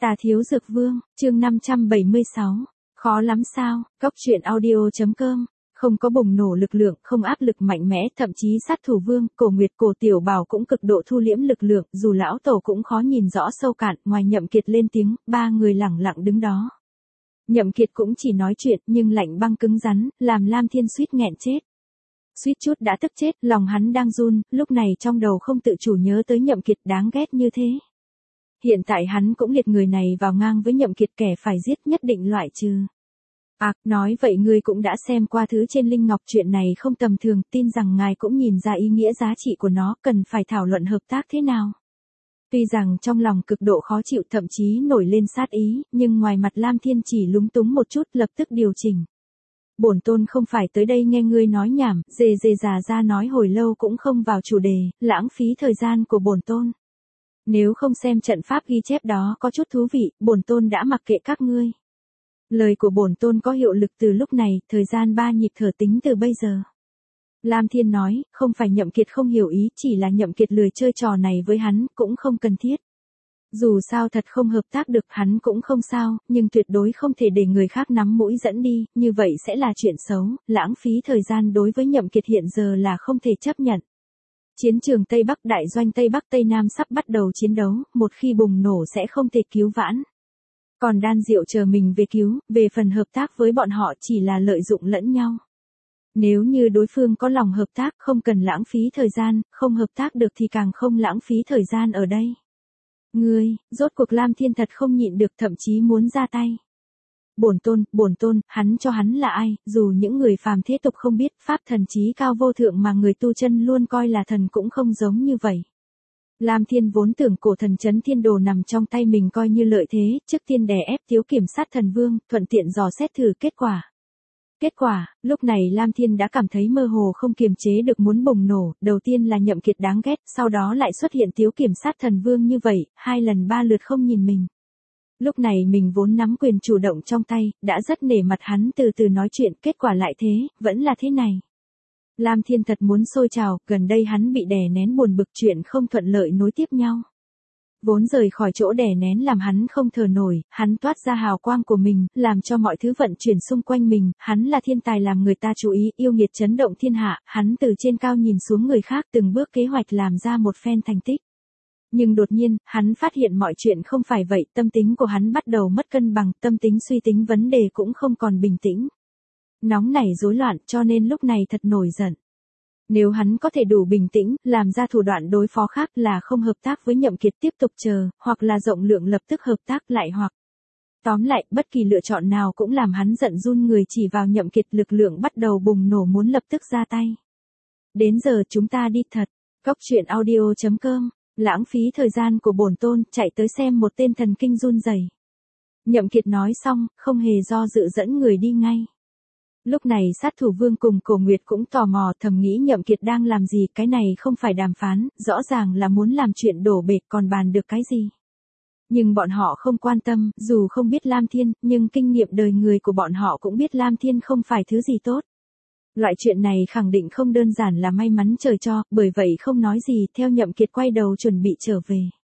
Tà Thiếu Dược Vương, chương 576. Khó lắm sao? Cốc truyện audio.com. Không có bùng nổ lực lượng, không áp lực mạnh mẽ, thậm chí sát thủ vương, Cổ Nguyệt, Cổ Tiểu Bảo cũng cực độ thu liễm lực lượng, dù lão tổ cũng khó nhìn rõ sâu cạn, ngoài Nhậm Kiệt lên tiếng, ba người lẳng lặng đứng đó. Nhậm Kiệt cũng chỉ nói chuyện, nhưng lạnh băng cứng rắn, làm Lam Thiên suýt nghẹn chết. Suýt chút đã tức chết, lòng hắn đang run, lúc này trong đầu không tự chủ nhớ tới Nhậm Kiệt đáng ghét như thế. Hiện tại hắn cũng liệt người này vào ngang với Nhậm Kiệt, kẻ phải giết nhất định loại trừ. Nói vậy ngươi cũng đã xem qua thứ trên Linh Ngọc, chuyện này không tầm thường, tin rằng ngài cũng nhìn ra ý nghĩa giá trị của nó, cần phải thảo luận hợp tác thế nào. Tuy rằng trong lòng cực độ khó chịu, thậm chí nổi lên sát ý, nhưng ngoài mặt Lam Thiên chỉ lúng túng một chút, lập tức điều chỉnh. Bổn tôn không phải tới đây nghe ngươi nói nhảm, dề già ra nói hồi lâu cũng không vào chủ đề, lãng phí thời gian của bổn tôn. Nếu không xem trận pháp ghi chép đó có chút thú vị, bổn tôn đã mặc kệ các ngươi. Lời của bổn tôn có hiệu lực từ lúc này, thời gian 3 nhịp thở tính từ bây giờ. Lam Thiên nói, không phải Nhậm Kiệt không hiểu ý, chỉ là Nhậm Kiệt lười chơi trò này với hắn, cũng không cần thiết. Dù sao thật không hợp tác được hắn cũng không sao, nhưng tuyệt đối không thể để người khác nắm mũi dẫn đi, như vậy sẽ là chuyện xấu, lãng phí thời gian đối với Nhậm Kiệt hiện giờ là không thể chấp nhận. Chiến trường Tây Bắc, đại doanh Tây Bắc Tây Nam sắp bắt đầu chiến đấu, một khi bùng nổ sẽ không thể cứu vãn. Còn Đan Diệu chờ mình về cứu, về phần hợp tác với bọn họ chỉ là lợi dụng lẫn nhau. Nếu như đối phương có lòng hợp tác, không cần lãng phí thời gian, không hợp tác được thì càng không lãng phí thời gian ở đây. Ngươi, rốt cuộc Lam Thiên thật không nhịn được, thậm chí muốn ra tay. Bổn tôn, hắn cho hắn là ai, dù những người phàm thế tục không biết, pháp thần trí cao vô thượng mà người tu chân luôn coi là thần cũng không giống như vậy. Lam Thiên vốn tưởng cổ thần chấn thiên đồ nằm trong tay mình coi như lợi thế, trước tiên đè ép Thiếu Kiểm Sát Thần Vương, thuận tiện dò xét thử kết quả. Lúc này Lam Thiên đã cảm thấy mơ hồ không kiềm chế được muốn bùng nổ, đầu tiên là Nhậm Kiệt đáng ghét, sau đó lại xuất hiện Thiếu Kiểm Sát Thần Vương như vậy, 2 lần 3 lượt không nhìn mình. Lúc này mình vốn nắm quyền chủ động trong tay, đã rất nể mặt hắn từ từ nói chuyện, kết quả lại thế, vẫn là thế này. Lam Thiên thật muốn sôi trào, gần đây hắn bị đè nén buồn bực, chuyện không thuận lợi nối tiếp nhau. Vốn rời khỏi chỗ đè nén làm hắn không thở nổi, hắn toát ra hào quang của mình, làm cho mọi thứ vận chuyển xung quanh mình, hắn là thiên tài làm người ta chú ý, yêu nghiệt chấn động thiên hạ, hắn từ trên cao nhìn xuống người khác, từng bước kế hoạch làm ra một phen thành tích. Nhưng đột nhiên, hắn phát hiện mọi chuyện không phải vậy, tâm tính của hắn bắt đầu mất cân bằng, tâm tính suy tính vấn đề cũng không còn bình tĩnh. Nóng nảy rối loạn, cho nên lúc này thật nổi giận. Nếu hắn có thể đủ bình tĩnh, làm ra thủ đoạn đối phó khác, là không hợp tác với Nhậm Kiệt tiếp tục chờ, hoặc là rộng lượng lập tức hợp tác lại, hoặc tóm lại, bất kỳ lựa chọn nào cũng làm hắn giận run người, chỉ vào Nhậm Kiệt, lực lượng bắt đầu bùng nổ muốn lập tức ra tay. Đến giờ chúng ta đi thật. Cốc truyện audio.com. Lãng phí thời gian của bổn tôn, chạy tới xem một tên thần kinh run rẩy. Nhậm Kiệt nói xong, không hề do dự dẫn người đi ngay. Lúc này sát thủ vương cùng Cổ Nguyệt cũng tò mò, thầm nghĩ Nhậm Kiệt đang làm gì, cái này không phải đàm phán, rõ ràng là muốn làm chuyện đổ bể, còn bàn được cái gì. Nhưng bọn họ không quan tâm, dù không biết Lam Thiên, nhưng kinh nghiệm đời người của bọn họ cũng biết Lam Thiên không phải thứ gì tốt. Loại chuyện này khẳng định không đơn giản là may mắn trời cho, bởi vậy không nói gì, theo Nhậm Kiệt quay đầu chuẩn bị trở về.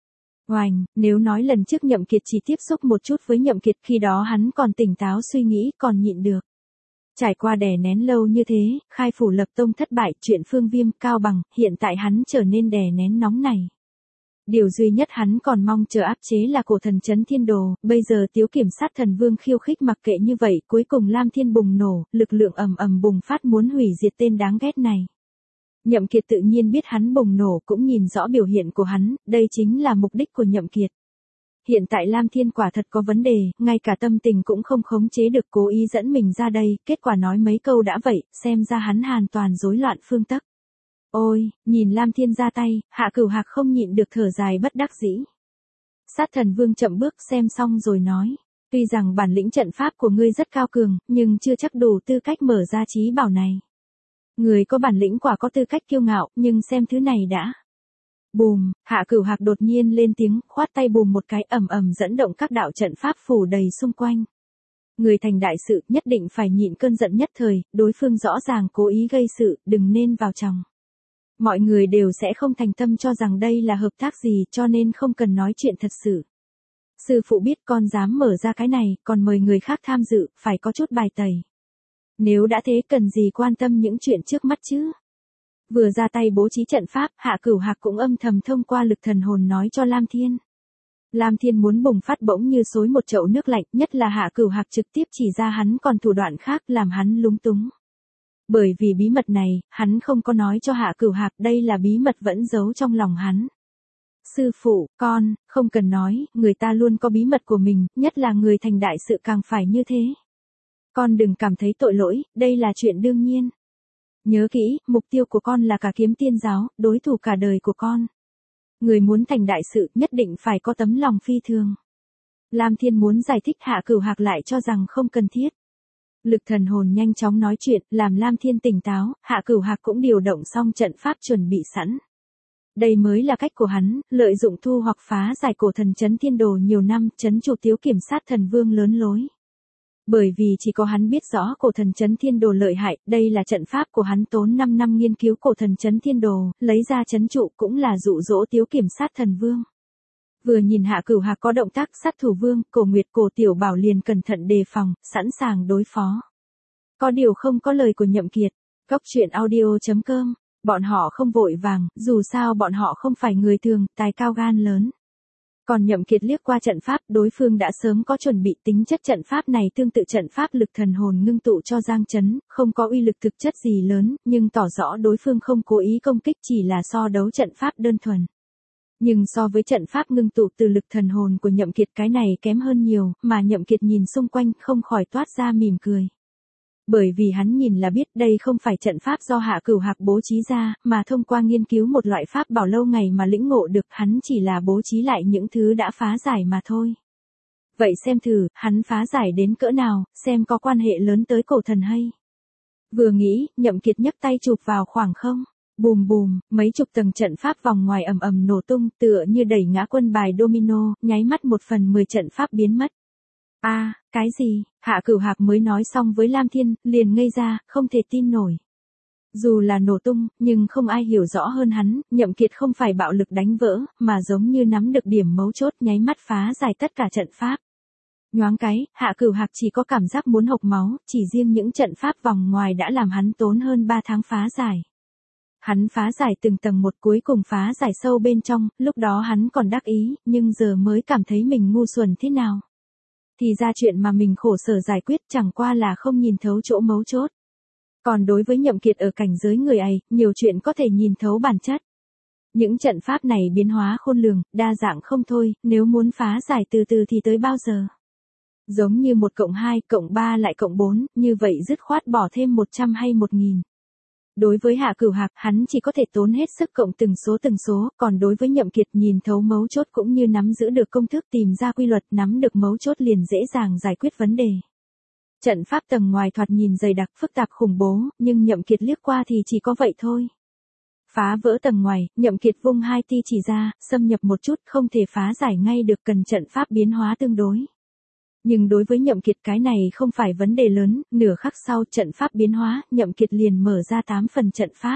Oành, nếu nói lần trước Nhậm Kiệt chỉ tiếp xúc một chút với Nhậm Kiệt, khi đó hắn còn tỉnh táo suy nghĩ, còn nhịn được. Trải qua đè nén lâu như thế, khai phủ lập tông thất bại, chuyện Phương Viêm, Cao Bằng, hiện tại hắn trở nên đè nén nóng này. Điều duy nhất hắn còn mong chờ áp chế là cổ thần chấn thiên đồ, bây giờ Thiếu Kiểm Sát Thần Vương khiêu khích mặc kệ như vậy, cuối cùng Lam Thiên bùng nổ, lực lượng ầm ầm bùng phát muốn hủy diệt tên đáng ghét này. Nhậm Kiệt tự nhiên biết hắn bùng nổ, cũng nhìn rõ biểu hiện của hắn, đây chính là mục đích của Nhậm Kiệt. Hiện tại Lam Thiên quả thật có vấn đề, ngay cả tâm tình cũng không khống chế được, cố ý dẫn mình ra đây, kết quả nói mấy câu đã vậy, xem ra hắn hoàn toàn rối loạn phương tấc. Ôi, nhìn Lam Thiên ra tay, Hạ Cửu Hạc không nhịn được thở dài bất đắc dĩ. Sát Thần Vương chậm bước xem xong rồi nói, tuy rằng bản lĩnh trận pháp của ngươi rất cao cường, nhưng chưa chắc đủ tư cách mở ra trí bảo này. Người có bản lĩnh quả có tư cách kiêu ngạo, nhưng xem thứ này đã. Bùm, Hạ Cửu Hạc đột nhiên lên tiếng, khoát tay bùm một cái, ầm ầm dẫn động các đạo trận pháp phủ đầy xung quanh. Người thành đại sự, nhất định phải nhịn cơn giận nhất thời, đối phương rõ ràng cố ý gây sự, đừng nên vào trong. Mọi người đều sẽ không thành tâm cho rằng đây là hợp tác gì, cho nên không cần nói chuyện thật sự. Sư phụ biết con dám mở ra cái này, còn mời người khác tham dự, phải có chút bài tẩy. Nếu đã thế cần gì quan tâm những chuyện trước mắt chứ? Vừa ra tay bố trí trận pháp, Hạ Cửu Hạc cũng âm thầm thông qua lực thần hồn nói cho Lam Thiên. Lam Thiên muốn bùng phát bỗng như xối một chậu nước lạnh, nhất là Hạ Cửu Hạc trực tiếp chỉ ra hắn còn thủ đoạn khác làm hắn lúng túng. Bởi vì bí mật này, hắn không có nói cho Hạ Cửu Hạc, đây là bí mật vẫn giấu trong lòng hắn. Sư phụ, con, không cần nói, người ta luôn có bí mật của mình, nhất là người thành đại sự càng phải như thế. Con đừng cảm thấy tội lỗi, đây là chuyện đương nhiên. Nhớ kỹ, mục tiêu của con là cả Kiếm Tiên giáo, đối thủ cả đời của con. Người muốn thành đại sự nhất định phải có tấm lòng phi thường. Lam Thiên muốn giải thích, Hạ Cửu Hạc lại cho rằng không cần thiết. Lực thần hồn nhanh chóng nói chuyện, làm Lam Thiên tỉnh táo, Hạ Cửu Hạc cũng điều động xong trận pháp chuẩn bị sẵn. Đây mới là cách của hắn, lợi dụng thu hoặc phá giải cổ thần Chấn Thiên Đồ nhiều năm, trấn trụ Tiếu Kiểm Sát Thần Vương lớn lối. Bởi vì chỉ có hắn biết rõ cổ thần Chấn Thiên Đồ lợi hại, đây là trận pháp của hắn tốn 5 năm nghiên cứu cổ thần Chấn Thiên Đồ, lấy ra trấn trụ cũng là dụ dỗ Tiếu Kiểm Sát Thần Vương. Vừa nhìn Hạ Cửu Hạc có động tác sát thủ vương, Cổ Nguyệt Cổ Tiểu Bảo liền cẩn thận đề phòng, sẵn sàng đối phó. Có điều không có lời của Nhậm Kiệt. Góc truyện audio.com, bọn họ không vội vàng, dù sao bọn họ không phải người thường, tài cao gan lớn. Còn Nhậm Kiệt liếc qua trận pháp, đối phương đã sớm có chuẩn bị, tính chất trận pháp này tương tự trận pháp lực thần hồn ngưng tụ cho Giang Trấn, không có uy lực thực chất gì lớn, nhưng tỏ rõ đối phương không cố ý công kích, chỉ là so đấu trận pháp đơn thuần. Nhưng so với trận pháp ngưng tụ từ lực thần hồn của Nhậm Kiệt, cái này kém hơn nhiều, mà Nhậm Kiệt nhìn xung quanh không khỏi toát ra mỉm cười. Bởi vì hắn nhìn là biết đây không phải trận pháp do Hạ Cửu Hạc bố trí ra, mà thông qua nghiên cứu một loại pháp bảo lâu ngày mà lĩnh ngộ được, hắn chỉ là bố trí lại những thứ đã phá giải mà thôi. Vậy xem thử, hắn phá giải đến cỡ nào, xem có quan hệ lớn tới cổ thần hay. Vừa nghĩ, Nhậm Kiệt nhấc tay chụp vào khoảng không. Bùm bùm, mấy chục tầng trận pháp vòng ngoài ầm ầm nổ tung, tựa như đẩy ngã quân bài domino, nháy mắt 1/10 trận pháp biến mất. Cái gì? Hạ Cửu Hạc mới nói xong với Lam Thiên, liền ngây ra, không thể tin nổi. Dù là nổ tung, nhưng không ai hiểu rõ hơn hắn, Nhậm Kiệt không phải bạo lực đánh vỡ, mà giống như nắm được điểm mấu chốt, nháy mắt phá giải tất cả trận pháp. Nhoáng cái, Hạ Cửu Hạc chỉ có cảm giác muốn hộc máu, chỉ riêng những trận pháp vòng ngoài đã làm hắn tốn hơn 3 tháng phá giải. Hắn phá giải từng tầng một, cuối cùng phá giải sâu bên trong, lúc đó hắn còn đắc ý, nhưng giờ mới cảm thấy mình ngu xuẩn thế nào. Thì ra chuyện mà mình khổ sở giải quyết chẳng qua là không nhìn thấu chỗ mấu chốt. Còn đối với Nhậm Kiệt ở cảnh giới người ấy, nhiều chuyện có thể nhìn thấu bản chất. Những trận pháp này biến hóa khôn lường, đa dạng không thôi, nếu muốn phá giải từ từ thì tới bao giờ. Giống như 1+2, +3 lại +4, như vậy dứt khoát bỏ thêm 100 hay 1000. Đối với Hạ Cửu Hạc, hắn chỉ có thể tốn hết sức cộng từng số, còn đối với Nhậm Kiệt nhìn thấu mấu chốt cũng như nắm giữ được công thức, tìm ra quy luật, nắm được mấu chốt liền dễ dàng giải quyết vấn đề. Trận pháp tầng ngoài thoạt nhìn dày đặc phức tạp khủng bố, nhưng Nhậm Kiệt liếc qua thì chỉ có vậy thôi. Phá vỡ tầng ngoài, Nhậm Kiệt vung hai ti chỉ ra, xâm nhập một chút, không thể phá giải ngay được, cần trận pháp biến hóa tương đối. Nhưng đối với Nhậm Kiệt cái này không phải vấn đề lớn, nửa khắc sau trận pháp biến hóa, Nhậm Kiệt liền mở ra 8 phần trận pháp.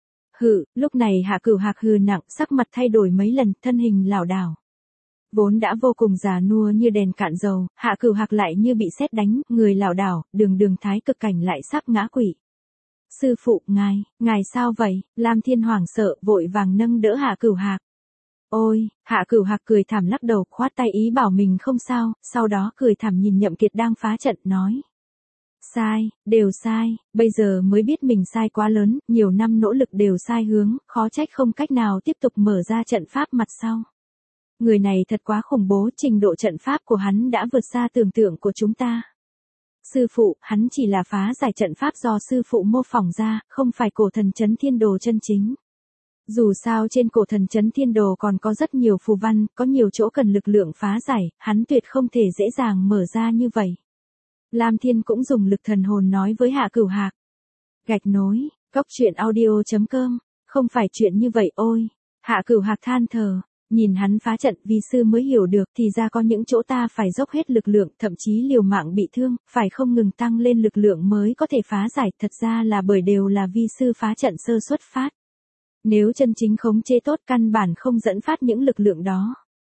Lúc này Hạ Cửu Hạc hừ nặng, sắc mặt thay đổi mấy lần, thân hình lảo đảo. Vốn đã vô cùng già nua như đèn cạn dầu, Hạ Cửu Hạc lại như bị sét đánh, người lảo đảo, đường thái cực cảnh lại sắp ngã quỵ. Sư phụ, ngài sao vậy? Lam Thiên hoảng sợ, vội vàng nâng đỡ Hạ Cửu Hạc. Ôi, Hạ Cửu Hạc cười thảm lắc đầu, khoát tay ý bảo mình không sao, sau đó cười thảm nhìn Nhậm Kiệt đang phá trận, nói. Sai, đều sai, bây giờ mới biết mình sai quá lớn, nhiều năm nỗ lực đều sai hướng, khó trách không cách nào tiếp tục mở ra trận pháp mặt sau. Người này thật quá khủng bố, trình độ trận pháp của hắn đã vượt xa tưởng tượng của chúng ta. Sư phụ, hắn chỉ là phá giải trận pháp do sư phụ mô phỏng ra, không phải cổ thần Chấn Thiên Đồ chân chính. Dù sao trên cổ thần Chấn Thiên Đồ còn có rất nhiều phù văn, có nhiều chỗ cần lực lượng phá giải, hắn tuyệt không thể dễ dàng mở ra như vậy. Lam Thiên cũng dùng lực thần hồn nói với Hạ Cửu Hạc. Gạch nối, góc truyện audio.com, không phải chuyện như vậy ôi. Hạ Cửu Hạc than thở, nhìn hắn phá trận, vi sư mới hiểu được, thì ra có những chỗ ta phải dốc hết lực lượng, thậm chí liều mạng bị thương, phải không ngừng tăng lên lực lượng mới có thể phá giải, thật ra là bởi đều là vi sư phá trận sơ xuất phát. Nếu chân chính khống chế tốt căn bản không dẫn phát những lực lượng đó.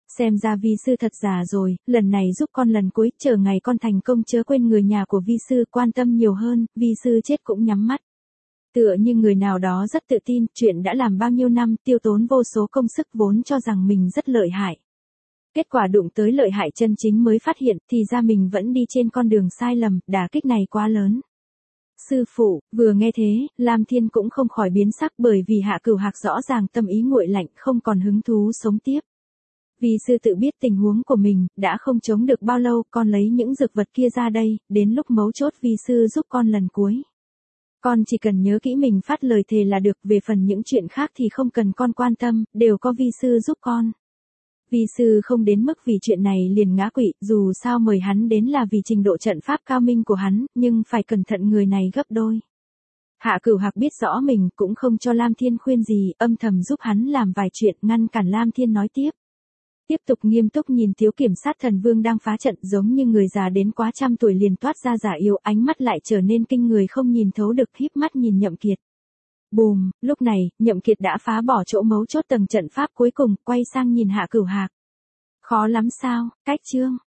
Xem ra vi sư thật già rồi, lần này giúp con lần cuối, chờ ngày con thành công chớ quên người nhà của vi sư, quan tâm nhiều hơn, vi sư chết cũng nhắm mắt. Tựa như người nào đó rất tự tin, chuyện đã làm bao nhiêu năm, tiêu tốn vô số công sức vốn cho rằng mình rất lợi hại. Kết quả đụng tới lợi hại chân chính mới phát hiện, thì ra mình vẫn đi trên con đường sai lầm, đả kích này quá lớn. Sư phụ, vừa nghe thế, Lam Thiên cũng không khỏi biến sắc bởi vì Hạ Cửu Hạc rõ ràng tâm ý nguội lạnh, không còn hứng thú sống tiếp. Vi sư tự biết tình huống của mình, đã không chống được bao lâu, con lấy những dược vật kia ra đây, đến lúc mấu chốt vi sư giúp con lần cuối. Con chỉ cần nhớ kỹ mình phát lời thề là được, về phần những chuyện khác thì không cần con quan tâm, đều có vi sư giúp con. Vi sư không đến mức vì chuyện này liền ngã quỵ, dù sao mời hắn đến là vì trình độ trận pháp cao minh của hắn, nhưng phải cẩn thận người này gấp đôi. Hạ Cửu Hạc biết rõ mình cũng không cho Lam Thiên khuyên gì, âm thầm giúp hắn làm vài chuyện, ngăn cản Lam Thiên nói tiếp. Tiếp tục nghiêm túc nhìn Tiếu Kiểm Sát Thần Vương đang phá trận, giống như người già đến quá trăm tuổi liền toát ra giả yếu, ánh mắt lại trở nên kinh người không nhìn thấu được, híp mắt nhìn Nhậm Kiệt. Bùm, lúc này, Nhậm Kiệt đã phá bỏ chỗ mấu chốt tầng trận pháp cuối cùng, quay sang nhìn Hạ Cửu Hạc. Khó lắm sao, cách chương.